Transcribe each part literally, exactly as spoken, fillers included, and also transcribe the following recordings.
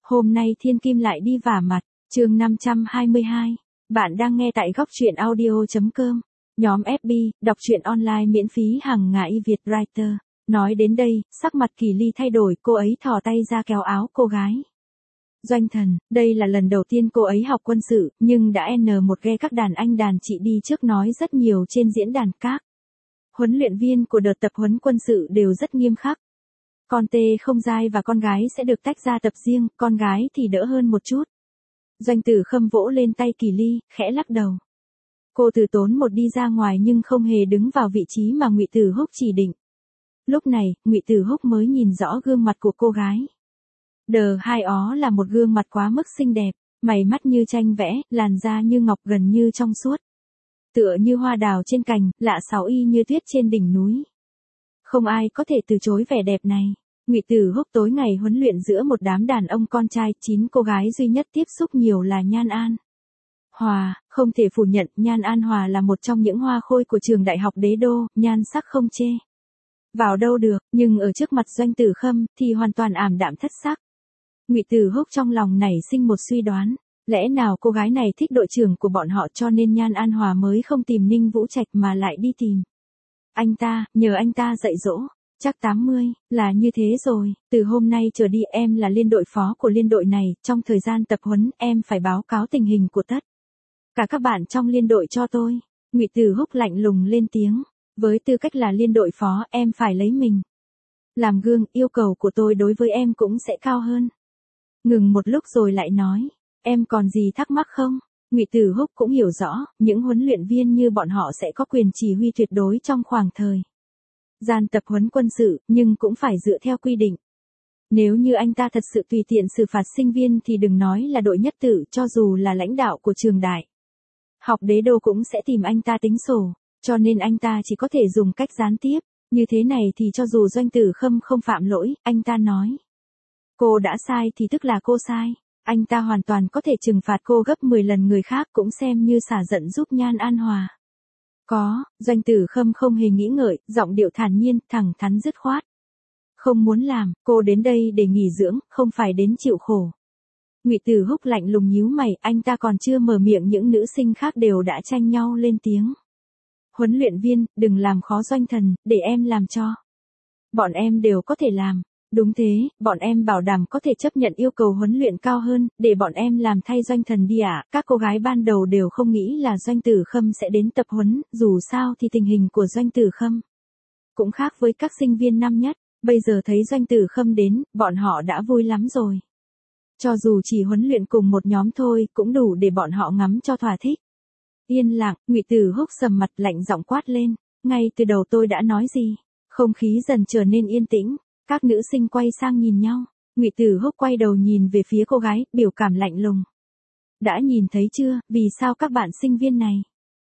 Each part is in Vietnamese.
Hôm nay Thiên Kim lại đi vả mặt, chương năm trăm hai mươi hai. Bạn đang nghe tại góc truyện audio chấm com. Nhóm ép bê, đọc truyện online miễn phí hàng ngày Việt Writer. Nói đến đây, sắc mặt Kỳ Ly thay đổi, cô ấy thò tay ra kéo áo cô gái. Doanh Thần, đây là lần đầu tiên cô ấy học quân sự, nhưng đã N một ghe các đàn anh đàn chị đi trước nói rất nhiều trên diễn đàn các. Huấn luyện viên của đợt tập huấn quân sự đều rất nghiêm khắc. Con tê không dai và con gái sẽ được tách ra tập riêng, con gái thì đỡ hơn một chút. Doanh Tử Khâm vỗ lên tay Kỳ Ly, khẽ lắc đầu. Cô từ tốn một đi ra ngoài nhưng không hề đứng vào vị trí mà Ngụy Tử Húc chỉ định. Lúc này, Ngụy Tử Húc mới nhìn rõ gương mặt của cô gái. Đờ hai ó là một gương mặt quá mức xinh đẹp, mày mắt như tranh vẽ, làn da như ngọc gần như trong suốt. Tựa như hoa đào trên cành, lạ sáu y như tuyết trên đỉnh núi. Không ai có thể từ chối vẻ đẹp này. Ngụy Tử Húc tối ngày huấn luyện giữa một đám đàn ông con trai, chín cô gái duy nhất tiếp xúc nhiều là Nhan An Hòa, không thể phủ nhận Nhan An Hòa là một trong những hoa khôi của trường đại học Đế Đô, nhan sắc không chê vào đâu được, nhưng ở trước mặt Doanh Tử Khâm thì hoàn toàn ảm đạm thất sắc. Ngụy Tử Húc trong lòng nảy sinh một suy đoán, lẽ nào cô gái này thích đội trưởng của bọn họ cho nên Nhan An Hòa mới không tìm Ninh Vũ Trạch mà lại đi tìm anh ta, nhờ anh ta dạy dỗ. Chắc tám mươi, là như thế rồi, từ hôm nay trở đi em là liên đội phó của liên đội này, trong thời gian tập huấn em phải báo cáo tình hình của tất cả các bạn trong liên đội cho tôi. Ngụy Tử Húc lạnh lùng lên tiếng, với tư cách là liên đội phó em phải lấy mình làm gương, yêu cầu của tôi đối với em cũng sẽ cao hơn. Ngừng một lúc rồi lại nói, em còn gì thắc mắc không? Ngụy Tử Húc cũng hiểu rõ, những huấn luyện viên như bọn họ sẽ có quyền chỉ huy tuyệt đối trong khoảng thời gian tập huấn quân sự, nhưng cũng phải dựa theo quy định. Nếu như anh ta thật sự tùy tiện xử phạt sinh viên thì đừng nói là đội nhất tự, cho dù là lãnh đạo của trường đại học Đế Đô cũng sẽ tìm anh ta tính sổ, cho nên anh ta chỉ có thể dùng cách gián tiếp. Như thế này thì cho dù Doanh Tử Khâm không phạm lỗi, anh ta nói cô đã sai thì tức là cô sai. Anh ta hoàn toàn có thể trừng phạt cô gấp mười lần người khác cũng xem như xả giận giúp Nhan An Hòa. Có, Doanh Tử Khâm không hề nghĩ ngợi, giọng điệu thản nhiên, thẳng thắn dứt khoát. Không muốn làm, cô đến đây để nghỉ dưỡng, không phải đến chịu khổ. Ngụy Tử Húc lạnh lùng nhíu mày, anh ta còn chưa mở miệng những nữ sinh khác đều đã tranh nhau lên tiếng. Huấn luyện viên, đừng làm khó Doanh Thần, để em làm cho. Bọn em đều có thể làm. Đúng thế, bọn em bảo đảm có thể chấp nhận yêu cầu huấn luyện cao hơn, để bọn em làm thay Doanh Thần đi ạ. À. Các cô gái ban đầu đều không nghĩ là Doanh Tử Khâm sẽ đến tập huấn, dù sao thì tình hình của Doanh Tử Khâm cũng khác với các sinh viên năm nhất, bây giờ thấy Doanh Tử Khâm đến, bọn họ đã vui lắm rồi. Cho dù chỉ huấn luyện cùng một nhóm thôi, cũng đủ để bọn họ ngắm cho thỏa thích. Yên lặng, Ngụy Tử Húc sầm mặt lạnh giọng quát lên, ngay từ đầu tôi đã nói gì? Không khí dần trở nên yên tĩnh. Các nữ sinh quay sang nhìn nhau, Ngụy Tử Húc quay đầu nhìn về phía cô gái, biểu cảm lạnh lùng. Đã nhìn thấy chưa, vì sao các bạn sinh viên này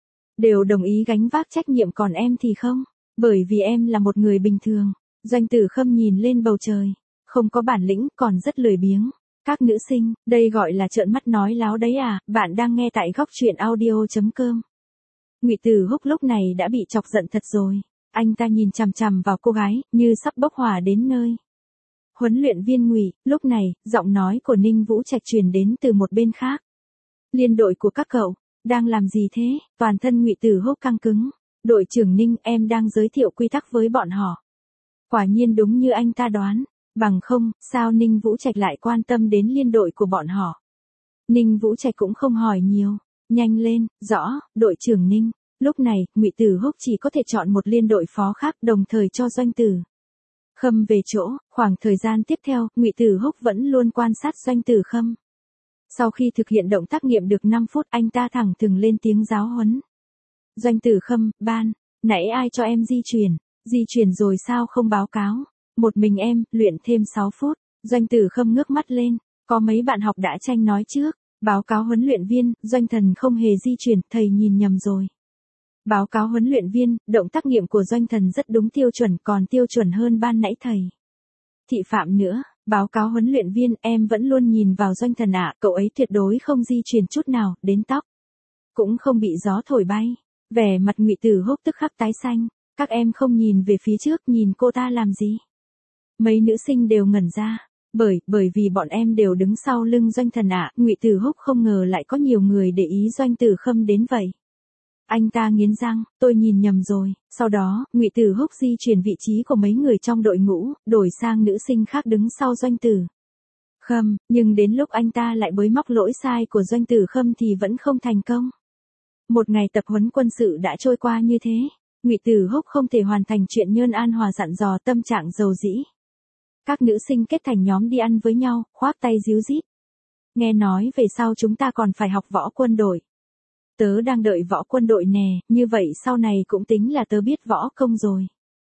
đều đồng ý gánh vác trách nhiệm còn em thì không? Bởi vì em là một người bình thường. Doanh Tử Khâm nhìn lên bầu trời, không có bản lĩnh, còn rất lười biếng. Các nữ sinh, đây gọi là trợn mắt nói láo đấy à, bạn đang nghe tại góc truyện audio chấm com. Ngụy Tử Húc lúc này đã bị chọc giận thật rồi. Anh ta nhìn chằm chằm vào cô gái, như sắp bốc hỏa đến nơi. Huấn luyện viên Ngụy, lúc này, giọng nói của Ninh Vũ Trạch truyền đến từ một bên khác. Liên đội của các cậu, đang làm gì thế? Toàn thân Ngụy Tử Húc căng cứng. Đội trưởng Ninh, em đang giới thiệu quy tắc với bọn họ. Quả nhiên đúng như anh ta đoán. Bằng không, sao Ninh Vũ Trạch lại quan tâm đến liên đội của bọn họ? Ninh Vũ Trạch cũng không hỏi nhiều. Nhanh lên, rõ, đội trưởng Ninh. Lúc này, Ngụy Tử Húc chỉ có thể chọn một liên đội phó khác, đồng thời cho Doanh Tử Khâm về chỗ. Khoảng thời gian tiếp theo, Ngụy Tử Húc vẫn luôn quan sát Doanh Tử Khâm. Sau khi thực hiện động tác nghiệm được năm phút, anh ta thẳng thừng lên tiếng giáo huấn. Doanh Tử Khâm, ban, nãy ai cho em di chuyển? Di chuyển rồi sao không báo cáo? Một mình em, luyện thêm sáu phút. Doanh Tử Khâm ngước mắt lên, có mấy bạn học đã tranh nói trước. Báo cáo huấn luyện viên, Doanh Thần không hề di chuyển, thầy nhìn nhầm rồi. Báo cáo huấn luyện viên, động tác nghiệm của Doanh Thần rất đúng tiêu chuẩn, còn tiêu chuẩn hơn ban nãy thầy thị phạm nữa. Báo cáo huấn luyện viên, em vẫn luôn nhìn vào Doanh Thần ạ, cậu ấy tuyệt đối không di chuyển chút nào, đến tóc cũng không bị gió thổi bay. Vẻ mặt Ngụy Tử Húc tức khắc tái xanh. Các em không nhìn về phía trước, nhìn cô ta làm gì? Mấy nữ sinh đều ngẩn ra. Bởi, bởi vì bọn em đều đứng sau lưng Doanh Thần ạ, Ngụy Tử Húc không ngờ lại có nhiều người để ý Doanh Tử Khâm đến vậy. Anh ta nghiến răng, tôi nhìn nhầm rồi, sau đó, Ngụy Tử Húc di chuyển vị trí của mấy người trong đội ngũ, đổi sang nữ sinh khác đứng sau Doanh Tử Khâm, nhưng đến lúc anh ta lại bới móc lỗi sai của Doanh Tử Khâm thì vẫn không thành công. Một ngày tập huấn quân sự đã trôi qua như thế, Ngụy Tử Húc không thể hoàn thành chuyện Nhơn An Hòa dặn dò tâm trạng dầu dĩ. Các nữ sinh kết thành nhóm đi ăn với nhau, khoác tay díu dít. Nghe nói về sau chúng ta còn phải học võ quân đội. Tớ đang đợi võ quân đội nè, như vậy sau này cũng tính là tớ biết võ công rồi.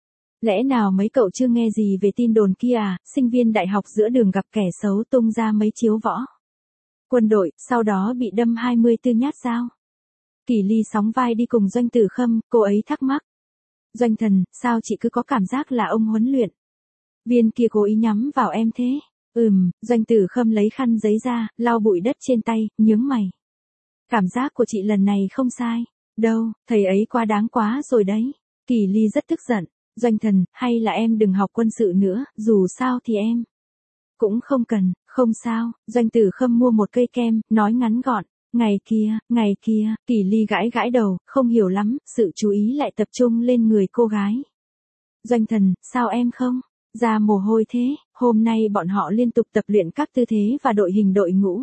Lẽ nào mấy cậu chưa nghe gì về tin đồn kia à, sinh viên đại học giữa đường gặp kẻ xấu tung ra mấy chiếu võ quân đội, sau đó bị đâm hai mươi tư nhát dao. Kỳ Ly sóng vai đi cùng Doanh Tử Khâm, cô ấy thắc mắc. Doanh Thần, sao chị cứ có cảm giác là ông huấn luyện viên kia cố ý nhắm vào em thế? Ừm, Doanh Tử Khâm lấy khăn giấy ra, lau bụi đất trên tay, nhướng mày. Cảm giác của chị lần này không sai. Đâu, thầy ấy quá đáng quá rồi đấy. Kỳ Ly rất tức giận. Doanh Thần, hay là em đừng học quân sự nữa, dù sao thì em cũng không cần, không sao. Doanh Tử Khâm mua một cây kem, nói ngắn gọn. Ngày kia, ngày kia, Kỳ Ly gãi gãi đầu, không hiểu lắm, sự chú ý lại tập trung lên người cô gái. Doanh Thần, sao em không ra mồ hôi thế? Hôm nay bọn họ liên tục tập luyện các tư thế và đội hình đội ngũ.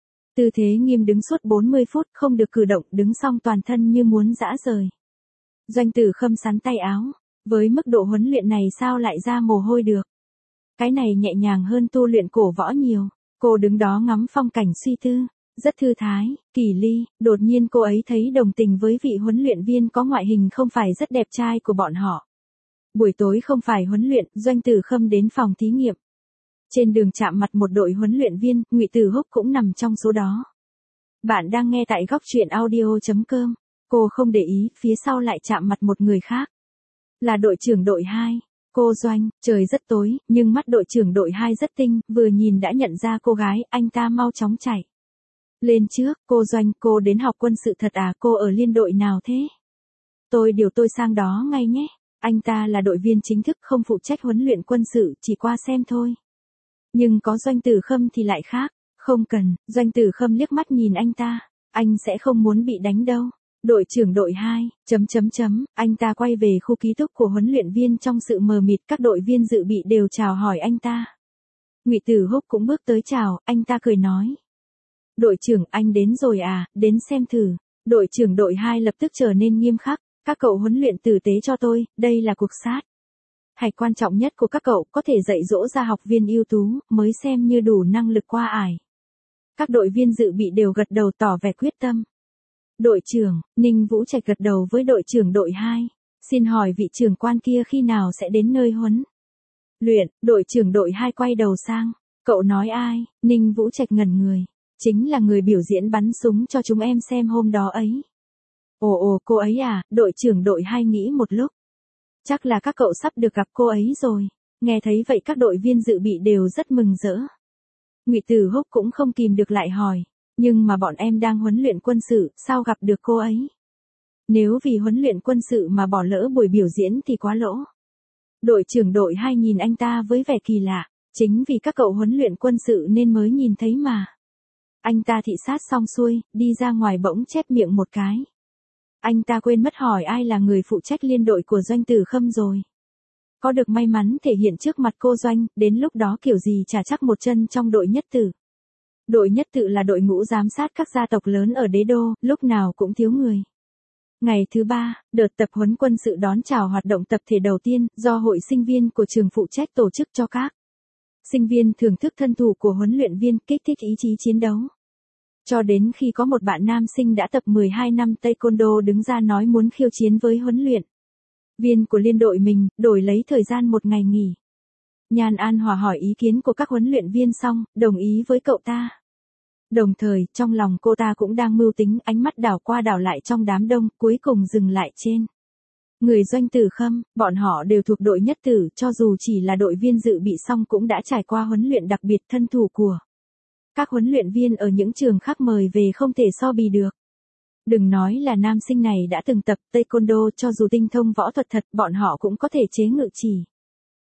Tư thế nghiêm đứng suốt bốn mươi phút, không được cử động, đứng xong toàn thân như muốn giã rời. Doanh Tử Khâm sắn tay áo. Với mức độ huấn luyện này sao lại ra mồ hôi được? Cái này nhẹ nhàng hơn tu luyện cổ võ nhiều. Cô đứng đó ngắm phong cảnh suy tư. Rất thư thái. Kỳ Ly, đột nhiên cô ấy thấy đồng tình với vị huấn luyện viên có ngoại hình không phải rất đẹp trai của bọn họ. Buổi tối không phải huấn luyện, Doanh Tử Khâm đến phòng thí nghiệm. Trên đường chạm mặt một đội huấn luyện viên, Ngụy Tử Húc cũng nằm trong số đó. Bạn đang nghe tại góc truyện audio chấm com. Cô không để ý, phía sau lại chạm mặt một người khác. Là đội trưởng đội hai. Cô Doanh, trời rất tối, nhưng mắt đội trưởng đội hai rất tinh, vừa nhìn đã nhận ra cô gái, anh ta mau chóng chạy lên trước. Cô Doanh, cô đến học quân sự thật à, cô ở liên đội nào thế? Tôi điều tôi sang đó ngay nhé. Anh ta là đội viên chính thức, không phụ trách huấn luyện quân sự, chỉ qua xem thôi. Nhưng có Doanh Tử Khâm thì lại khác. Không cần. Doanh Tử Khâm liếc mắt nhìn anh ta. Anh sẽ không muốn bị đánh đâu. Đội trưởng đội hai, chấm chấm chấm, anh ta quay về khu ký túc của huấn luyện viên trong sự mờ mịt, các đội viên dự bị đều chào hỏi anh ta. Ngụy Tử Húc cũng bước tới chào, anh ta cười nói. Đội trưởng, anh đến rồi à, đến xem thử. Đội trưởng đội hai lập tức trở nên nghiêm khắc, các cậu huấn luyện tử tế cho tôi, đây là cuộc sát hạch quan trọng nhất của các cậu, có thể dạy dỗ ra học viên ưu tú, mới xem như đủ năng lực qua ải. Các đội viên dự bị đều gật đầu tỏ vẻ quyết tâm. Đội trưởng, Ninh Vũ Trạch gật đầu với đội trưởng đội hai. Xin hỏi vị trưởng quan kia khi nào sẽ đến nơi huấn luyện? Đội trưởng đội hai quay đầu sang. Cậu nói ai? Ninh Vũ Trạch ngẩn người. Chính là người biểu diễn bắn súng cho chúng em xem hôm đó ấy. Ồ ồ, cô ấy à? Đội trưởng đội hai nghĩ một lúc. Chắc là các cậu sắp được gặp cô ấy rồi. Nghe thấy vậy các đội viên dự bị đều rất mừng rỡ. Ngụy Tử Húc cũng không kìm được lại hỏi. Nhưng mà bọn em đang huấn luyện quân sự, sao gặp được cô ấy? Nếu vì huấn luyện quân sự mà bỏ lỡ buổi biểu diễn thì quá lỗ. Đội trưởng đội hai nhìn anh ta với vẻ kỳ lạ. Chính vì các cậu huấn luyện quân sự nên mới nhìn thấy mà. Anh ta thị sát xong xuôi, đi ra ngoài bỗng chép miệng một cái. Anh ta quên mất hỏi ai là người phụ trách liên đội của Doanh Tử Khâm rồi. Có được may mắn thể hiện trước mặt cô Doanh, đến lúc đó kiểu gì chả chắc một chân trong đội nhất tử. Đội nhất tự là đội ngũ giám sát các gia tộc lớn ở đế đô, lúc nào cũng thiếu người. Ngày thứ ba, đợt tập huấn quân sự đón chào hoạt động tập thể đầu tiên, do hội sinh viên của trường phụ trách tổ chức cho các sinh viên thưởng thức thân thủ của huấn luyện viên, kích thích ý chí chiến đấu. Cho đến khi có một bạn nam sinh đã tập mười hai năm taekwondo đứng ra nói muốn khiêu chiến với huấn luyện viên của liên đội mình, đổi lấy thời gian một ngày nghỉ. Nhan An Hòa hỏi ý kiến của các huấn luyện viên xong, đồng ý với cậu ta. Đồng thời, trong lòng cô ta cũng đang mưu tính, ánh mắt đảo qua đảo lại trong đám đông, cuối cùng dừng lại trên người Doanh Tử Khâm. Bọn họ đều thuộc đội nhất tử, cho dù chỉ là đội viên dự bị xong cũng đã trải qua huấn luyện đặc biệt, thân thủ của các huấn luyện viên ở những trường khác mời về không thể so bì được. Đừng nói là nam sinh này đã từng tập taekwondo, cho dù tinh thông võ thuật thật, bọn họ cũng có thể chế ngự chỉ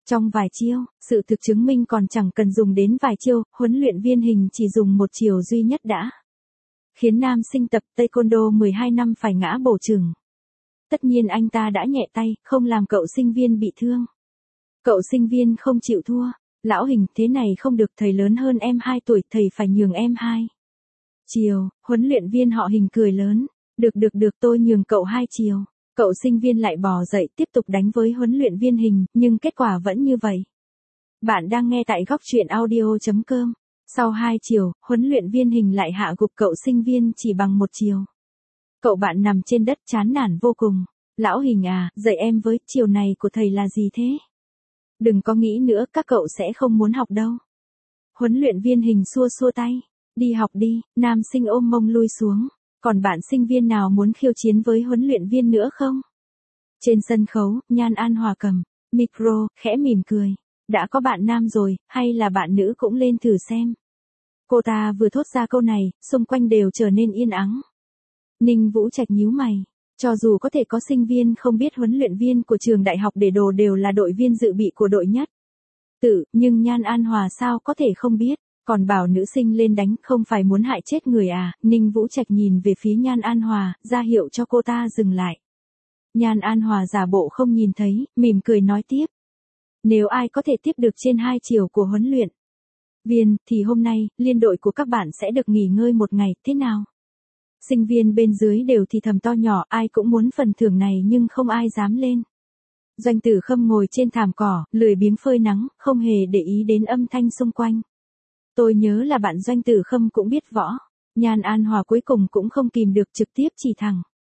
Trong vài chiêu, sự thực chứng minh còn chẳng cần dùng đến vài chiêu, huấn luyện viên Hình chỉ dùng một chiều duy nhất đã khiến nam sinh tập taekwondo mười hai năm phải ngã bổ chừng. Tất nhiên anh ta đã nhẹ tay, không làm cậu sinh viên bị thương. Cậu sinh viên không chịu thua. Lão Hình, thế này không được, thầy lớn hơn em hai tuổi, thầy phải nhường em hai chiều. Huấn luyện viên họ Hình cười lớn. Được được được, tôi nhường cậu hai chiều. Cậu sinh viên lại bò dậy tiếp tục đánh với huấn luyện viên Hình, nhưng kết quả vẫn như vậy. Bạn đang nghe tại góc truyện audio.com. Sau hai chiều, huấn luyện viên Hình lại hạ gục cậu sinh viên chỉ bằng một chiều. Cậu bạn nằm trên đất chán nản vô cùng. Lão Hình à, dạy em với, chiều này của thầy là gì thế? Đừng có nghĩ nữa, các cậu sẽ không muốn học đâu. Huấn luyện viên Hình xua xua tay. Đi học đi, nam sinh ôm mông lui xuống. Còn bạn sinh viên nào muốn khiêu chiến với huấn luyện viên nữa không? Trên sân khấu, Nhan An Hòa cầm micro, khẽ mỉm cười. Đã có bạn nam rồi, hay là bạn nữ cũng lên thử xem. Cô ta vừa thốt ra câu này, xung quanh đều trở nên yên ắng. Ninh Vũ Trạch nhíu mày. Cho dù có thể có sinh viên không biết huấn luyện viên của trường đại học để đồ đều là đội viên dự bị của đội nhất tự, nhưng Nhan An Hòa sao có thể không biết, còn bảo nữ sinh lên đánh, không phải muốn hại chết người à? Ninh Vũ Trạch nhìn về phía Nhan An Hòa, ra hiệu cho cô ta dừng lại. Nhan An Hòa giả bộ không nhìn thấy, mỉm cười nói tiếp. Nếu ai có thể tiếp được trên hai chiều của huấn luyện viên, thì hôm nay, liên đội của các bạn sẽ được nghỉ ngơi một ngày, thế nào? Sinh viên bên dưới đều thì thầm to nhỏ, ai cũng muốn phần thưởng này nhưng không ai dám lên. Doanh Tử Khâm ngồi trên thảm cỏ, lười biếng phơi nắng, không hề để ý đến âm thanh xung quanh. Tôi nhớ là bạn Doanh Tử Khâm cũng biết võ. Nhan An Hòa cuối cùng cũng không kìm được, trực tiếp chỉ thẳng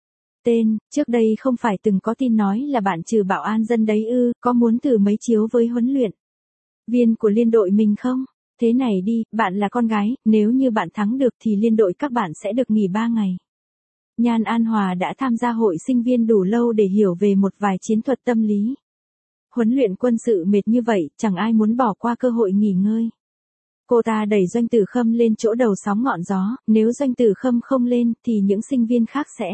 tên. Trước đây không phải từng có tin nói là bạn trừ bảo an dân đấy ư, có muốn thử mấy chiếu với huấn luyện viên của liên đội mình không? Thế này đi, bạn là con gái, nếu như bạn thắng được thì liên đội các bạn sẽ được nghỉ ba ngày. Nhan An Hòa đã tham gia hội sinh viên đủ lâu để hiểu về một vài chiến thuật tâm lý. Huấn luyện quân sự mệt như vậy, chẳng ai muốn bỏ qua cơ hội nghỉ ngơi. Cô ta đẩy Doanh Tử Khâm lên chỗ đầu sóng ngọn gió, nếu Doanh Tử Khâm không lên thì những sinh viên khác sẽ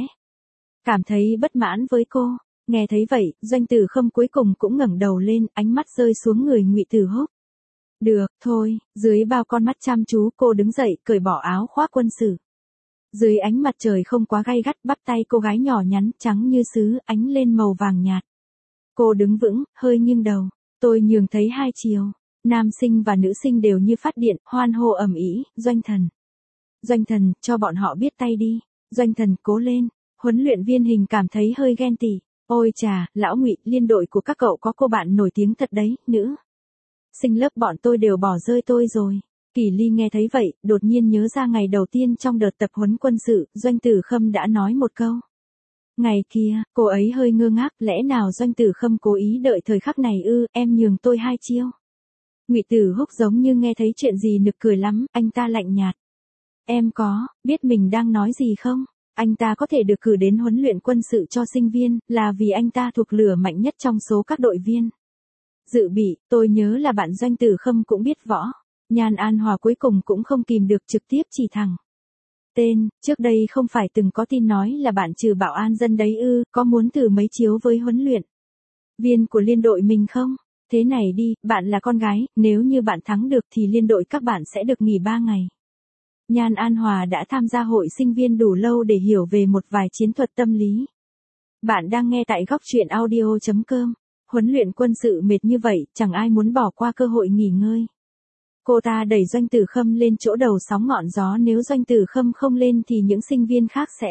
cảm thấy bất mãn với cô. Nghe thấy vậy, Doanh Tử Khâm cuối cùng cũng ngẩng đầu lên, ánh mắt rơi xuống người Ngụy Tử Húc. Được, thôi, dưới bao con mắt chăm chú cô đứng dậy, cởi bỏ áo khoác quân sự. Dưới ánh mặt trời không quá gay gắt, bắp tay cô gái nhỏ nhắn, trắng như sứ, ánh lên màu vàng nhạt. Cô đứng vững, hơi nghiêng đầu. Tôi nhường thấy hai chiều. Nam sinh và nữ sinh đều như phát điện, hoan hô ầm ĩ. Doanh Thần. Doanh Thần, cho bọn họ biết tay đi. Doanh Thần, cố lên. Huấn luyện viên Hình cảm thấy hơi ghen tị. Ôi chà, lão Ngụy, liên đội của các cậu có cô bạn nổi tiếng thật đấy, nữ sinh lớp bọn tôi đều bỏ rơi tôi rồi. Kỳ Ly nghe thấy vậy, đột nhiên nhớ ra ngày đầu tiên trong đợt tập huấn quân sự, Doanh Tử Khâm đã nói một câu. Ngày kia, cô ấy hơi ngơ ngác, lẽ nào Doanh Tử Khâm cố ý đợi thời khắc này ư, em nhường tôi hai chiêu. Ngụy Tử Húc giống như nghe thấy chuyện gì nực cười lắm, anh ta lạnh nhạt. Em có, biết mình đang nói gì không? Anh ta có thể được cử đến huấn luyện quân sự cho sinh viên, là vì anh ta thuộc lửa mạnh nhất trong số các đội viên dự bị. Tôi nhớ là bạn Doanh Tử Khâm cũng biết võ. Nhan An Hòa cuối cùng cũng không kìm được, trực tiếp chỉ thẳng tên. Trước đây không phải từng có tin nói là bạn trừ bảo an dân đấy ư, có muốn thử mấy chiếu với huấn luyện viên của liên đội mình không? Thế này đi, bạn là con gái, nếu như bạn thắng được thì liên đội các bạn sẽ được nghỉ ba ngày. Nhan An Hòa đã tham gia hội sinh viên đủ lâu để hiểu về một vài chiến thuật tâm lý. Bạn đang nghe tại góc truyện audio.com. Huấn luyện quân sự mệt như vậy, chẳng ai muốn bỏ qua cơ hội nghỉ ngơi. Cô ta đẩy Doanh Tử Khâm lên chỗ đầu sóng ngọn gió, nếu Doanh Tử Khâm không lên thì những sinh viên khác sẽ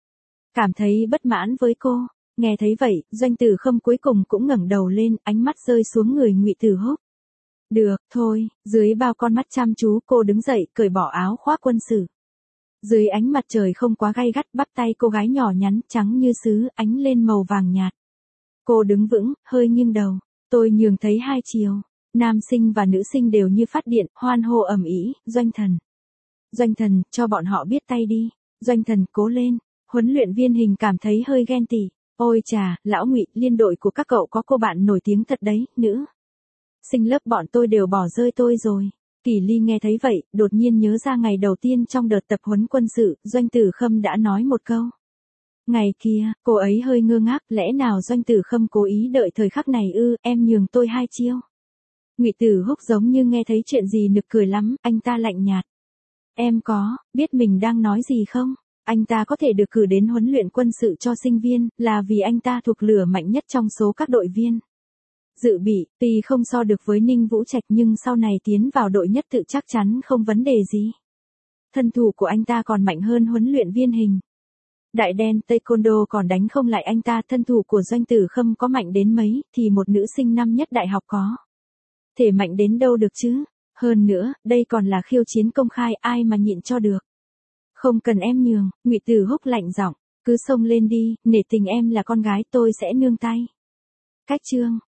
cảm thấy bất mãn với cô. Nghe thấy vậy, Doanh Tử Khâm cuối cùng cũng ngẩng đầu lên, ánh mắt rơi xuống người Ngụy Tử Húc. Được, thôi, dưới bao con mắt chăm chú cô đứng dậy, cởi bỏ áo khoác quân sự. Dưới ánh mặt trời không quá gay gắt, bắp tay cô gái nhỏ nhắn, trắng như sứ, ánh lên màu vàng nhạt. Cô đứng vững, hơi nghiêng đầu. Tôi nhường thấy hai chiều. Nam sinh và nữ sinh đều như phát điện, hoan hô ầm ĩ. Doanh Thần. Doanh Thần, cho bọn họ biết tay đi. Doanh Thần, cố lên. Huấn luyện viên Hình cảm thấy hơi ghen tị. Ôi chà, lão Ngụy, liên đội của các cậu có cô bạn nổi tiếng thật đấy, nữ sinh lớp bọn tôi đều bỏ rơi tôi rồi. Kỳ Ly nghe thấy vậy, đột nhiên nhớ ra ngày đầu tiên trong đợt tập huấn quân sự, Doanh Tử Khâm đã nói một câu. Ngày kia, cô ấy hơi ngơ ngác, lẽ nào Doanh Tử Khâm cố ý đợi thời khắc này ư, em nhường tôi hai chiêu. Ngụy Tử Húc giống như nghe thấy chuyện gì nực cười lắm, anh ta lạnh nhạt. Em có, biết mình đang nói gì không? Anh ta có thể được cử đến huấn luyện quân sự cho sinh viên, là vì anh ta thuộc lửa mạnh nhất trong số các đội viên. Dự bị, tuy không so được với Ninh Vũ Trạch nhưng sau này tiến vào đội nhất tự chắc chắn không vấn đề gì. Thân thủ của anh ta còn mạnh hơn huấn luyện viên Hình. Đại đen Taekwondo còn đánh không lại anh ta, thân thủ của Doanh Tử Khâm có mạnh đến mấy, thì một nữ sinh năm nhất đại học có thể mạnh đến đâu được chứ? Hơn nữa, đây còn là khiêu chiến công khai, ai mà nhịn cho được. Không cần em nhường, Ngụy Tử Húc lạnh giọng, cứ xông lên đi, nể tình em là con gái tôi sẽ nương tay. Cách chương